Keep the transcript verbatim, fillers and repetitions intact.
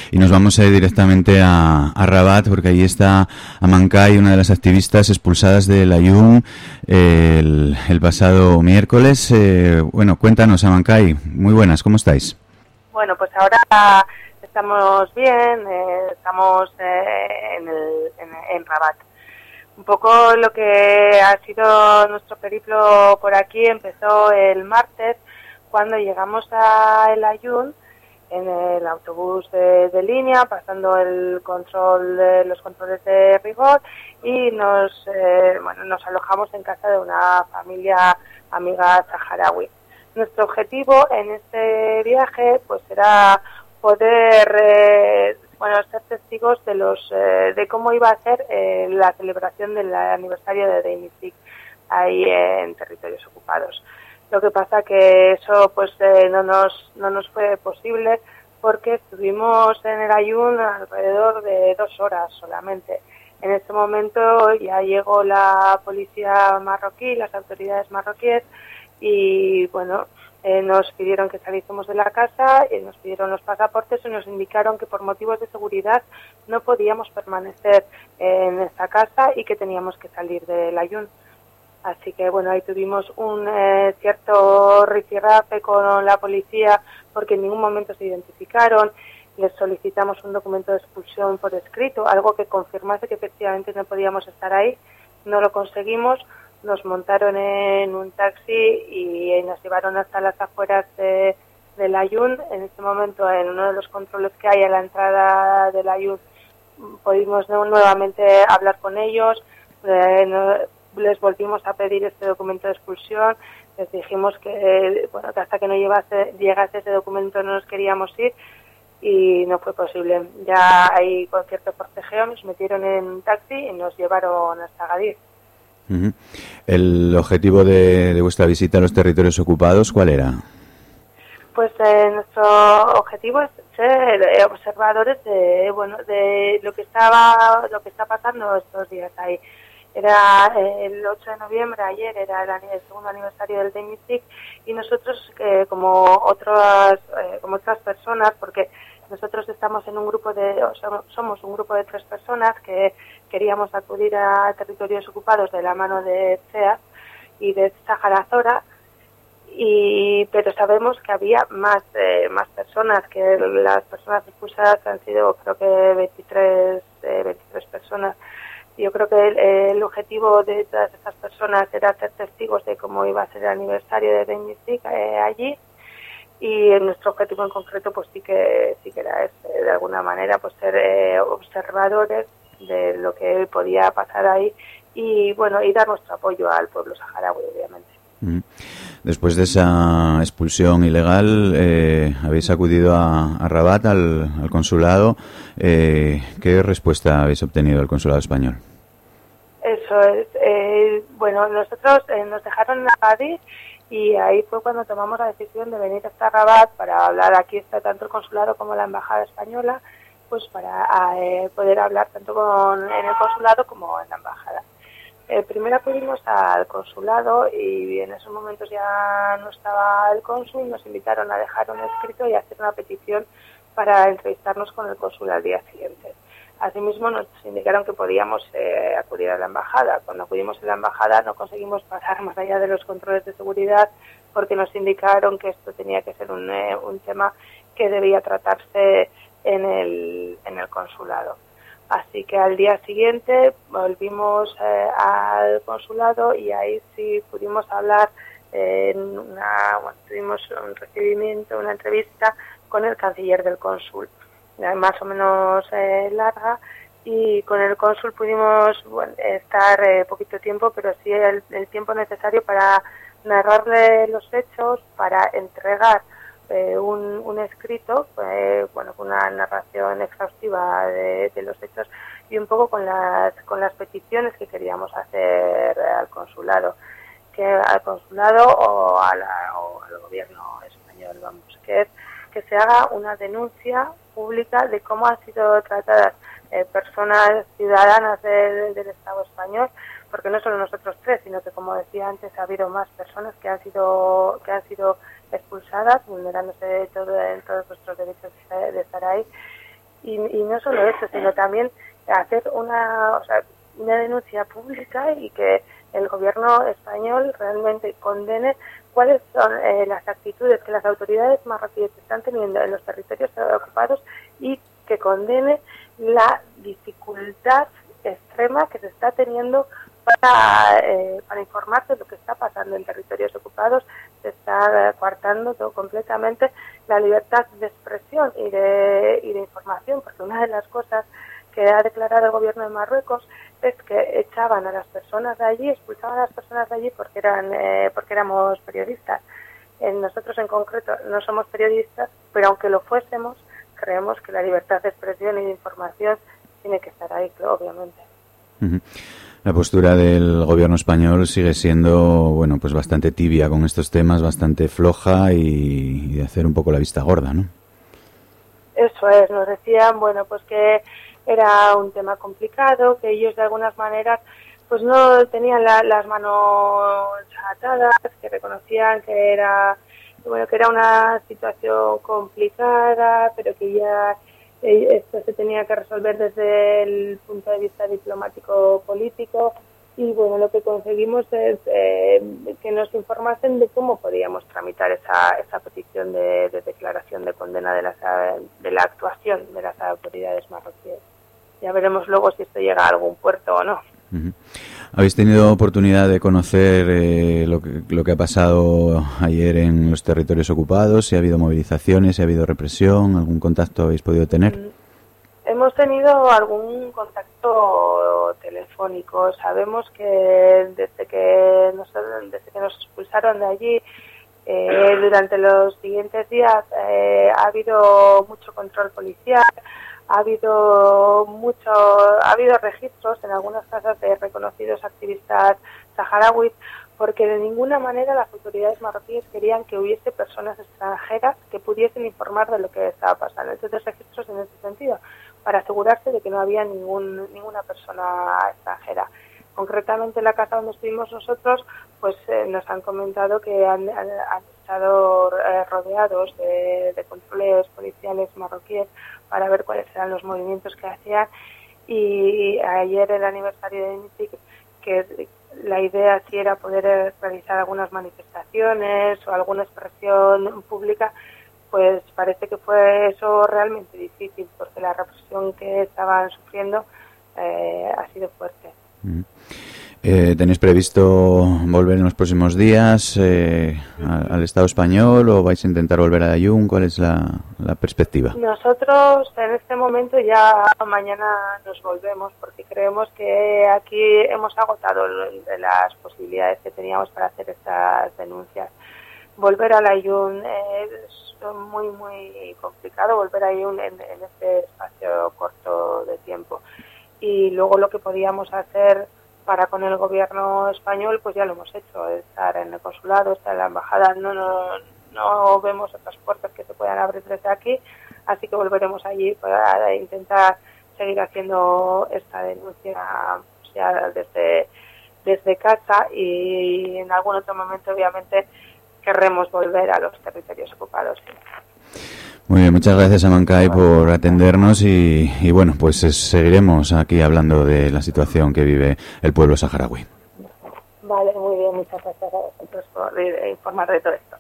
y nos vamos a ir directamente a, a Rabat, porque allí está Amancay, una de las activistas expulsadas del Ayun el, el pasado miércoles. Eh, bueno, cuéntanos, Amancay, muy buenas, ¿cómo estáis? Bueno, pues ahora estamos bien, eh, estamos eh, en, el, en, en Rabat. Un poco lo que ha sido nuestro periplo por aquí empezó el martes, cuando llegamos a El Ayun en el autobús de, de línea, pasando el control de los controles de rigor, y nos eh, bueno nos alojamos en casa de una familia amiga saharaui. Nuestro objetivo en este viaje pues era poder eh, bueno ser testigos de los eh, de cómo iba a ser eh, la celebración del aniversario de Deinisik ahí en territorios ocupados. Lo que pasa que eso pues eh, no nos no nos fue posible, porque estuvimos en El Ayun alrededor de dos horas solamente. En este momento ya llegó la policía marroquí, las autoridades marroquíes, y bueno, eh, nos pidieron que saliésemos de la casa, y nos pidieron los pasaportes y nos indicaron que por motivos de seguridad no podíamos permanecer en esta casa y que teníamos que salir del Ayun. Así que bueno, ahí tuvimos un eh, cierto rifirrafe con la policía, porque en ningún momento se identificaron. Les solicitamos un documento de expulsión por escrito, algo que confirmase que efectivamente no podíamos estar ahí. No lo conseguimos, nos montaron en un taxi y nos llevaron hasta las afueras de, del Ayun. En este momento, en uno de los controles que hay a la entrada del Ayun, pudimos nuevamente hablar con ellos. Eh, no, les volvimos a pedir este documento de expulsión, les dijimos que bueno que hasta que no llevase, llegase ese documento no nos queríamos ir, y no fue posible. Ya ahí con cierto forcejeo nos metieron en un taxi y nos llevaron hasta Agadir. Uh-huh. ¿El objetivo de, de vuestra visita a los territorios ocupados cuál era? Pues eh, nuestro objetivo es ser eh, observadores de bueno de lo que estaba lo que está pasando estos días ahí. Era eh, el ocho de noviembre, ayer era el, el segundo aniversario del Deinisik, y nosotros eh, como otras eh, como otras personas, porque nosotros estamos en un grupo de o sea, somos un grupo de tres personas que queríamos acudir a territorios ocupados de la mano de C E A y de Sahara Azora, y pero sabemos que había más eh, más personas, que las personas expulsadas han sido creo que veintitrés, eh, veintitrés personas. Yo creo que el, el objetivo de todas estas personas era ser testigos de cómo iba a ser el aniversario de Deinisik eh, allí, y nuestro objetivo en concreto pues sí que sí que era ese, de alguna manera pues ser eh, observadores de lo que podía pasar ahí, y bueno y dar nuestro apoyo al pueblo saharaui, obviamente. Mm. Después de esa expulsión ilegal, eh, habéis acudido a, a Rabat, al, al consulado. Eh, ¿Qué respuesta habéis obtenido del consulado español? Eso es. Eh, bueno, nosotros eh, nos dejaron en Agadir, y ahí fue cuando tomamos la decisión de venir hasta Rabat para hablar. Aquí está tanto el consulado como la embajada española, pues para eh, poder hablar tanto con, en el consulado como en la embajada. Eh, primero acudimos al consulado, y en esos momentos ya no estaba el cónsul. Nos invitaron a dejar un escrito y hacer una petición para entrevistarnos con el cónsul al día siguiente. Asimismo nos indicaron que podíamos eh, acudir a la embajada. Cuando acudimos a la embajada no conseguimos pasar más allá de los controles de seguridad, porque nos indicaron que esto tenía que ser un, eh, un tema que debía tratarse en el, en el consulado. Así que al día siguiente volvimos eh, al consulado, y ahí sí pudimos hablar, eh, en una, bueno, tuvimos un recibimiento, una entrevista con el canciller del cónsul, más o menos eh, larga, y con el cónsul pudimos bueno, estar eh, poquito tiempo, pero sí el, el tiempo necesario para narrarle los hechos, para entregar Eh, un, un escrito, eh, bueno, con una narración exhaustiva de, de los hechos, y un poco con las con las peticiones que queríamos hacer al consulado, que al consulado o, a la, o al gobierno español, vamos, que es que se haga una denuncia pública de cómo han sido tratadas eh, personas ciudadanas del, del Estado español, porque no solo nosotros tres, sino que, como decía antes, ha habido más personas que han sido que han sido expulsadas, vulnerándose todo, en todos nuestros derechos de estar ahí, y, y no solo eso, sino también hacer una, o sea, una denuncia pública y que el gobierno español realmente condene cuáles son eh, las actitudes que las autoridades marroquíes están teniendo en los territorios ocupados y que condene la dificultad extrema que se está teniendo para, eh, para informarse de lo que está pasando en territorios ocupados. Se está coartando todo completamente la libertad de expresión y de, y de información, porque una de las cosas que ha declarado el gobierno de Marruecos es que echaban a las personas de allí, expulsaban a las personas de allí porque eran eh, porque éramos periodistas. Eh, nosotros en concreto no somos periodistas, pero aunque lo fuésemos, creemos que la libertad de expresión y de información tiene que estar ahí, obviamente. Uh-huh. La postura del gobierno español sigue siendo, bueno, pues bastante tibia con estos temas, bastante floja y, y de hacer un poco la vista gorda, ¿no? Eso es, nos decían, bueno, pues que era un tema complicado, que ellos de algunas maneras pues no tenían la, las manos atadas, que reconocían que era, bueno, que era una situación complicada, pero que ya esto se tenía que resolver desde el punto de vista diplomático-político. Y bueno, lo que conseguimos es eh, que nos informasen de cómo podíamos tramitar esa, esa petición de, de declaración de condena de, las, de la actuación de las autoridades marroquíes. Ya veremos luego si esto llega a algún puerto o no. Uh-huh. ¿Habéis tenido oportunidad de conocer eh, lo, que, lo que ha pasado ayer en los territorios ocupados? ¿Si ha habido movilizaciones, si ha habido represión? ¿Algún contacto habéis podido tener? Mm. Hemos tenido algún contacto telefónico. Sabemos que desde que nos, desde que nos expulsaron de allí, eh, durante los siguientes días eh, ha habido mucho control policial, ha habido mucho, ha habido registros en algunas casas de reconocidos activistas saharauis, porque de ninguna manera las autoridades marroquíes querían que hubiese personas extranjeras que pudiesen informar de lo que estaba pasando. Entonces, registros en ese sentido, para asegurarse de que no había ningún, ninguna persona extranjera. Concretamente en la casa donde estuvimos nosotros, pues eh, nos han comentado que han, han, han estado eh, rodeados de, de controles policiales marroquíes para ver cuáles eran los movimientos que hacían. Y ayer el aniversario de MITIC, que la idea sí era poder realizar algunas manifestaciones o alguna expresión pública, pues parece que fue eso realmente difícil, porque la represión que estaban sufriendo eh, ha sido fuerte. Mm. Eh, ¿Tenéis previsto volver en los próximos días eh, al, al Estado español o vais a intentar volver a Aaiún? ¿Cuál es la, la perspectiva? Nosotros en este momento ya mañana nos volvemos, porque creemos que aquí hemos agotado las posibilidades que teníamos para hacer estas denuncias. Volver a Aaiún es muy, muy complicado, volver a Aaiún en, en este espacio corto de tiempo. Y luego lo que podíamos hacer para con el gobierno español, pues ya lo hemos hecho, estar en el consulado, estar en la embajada, no, no, no vemos otras puertas que se puedan abrir desde aquí, así que volveremos allí para intentar seguir haciendo esta denuncia, pues ya desde, desde casa, y en algún otro momento obviamente querremos volver a los territorios ocupados. Muy bien, muchas gracias Amancay por atendernos y, y bueno, pues es, seguiremos aquí hablando de la situación que vive el pueblo saharaui. Vale, muy bien, muchas gracias a vosotros por informar de todo esto.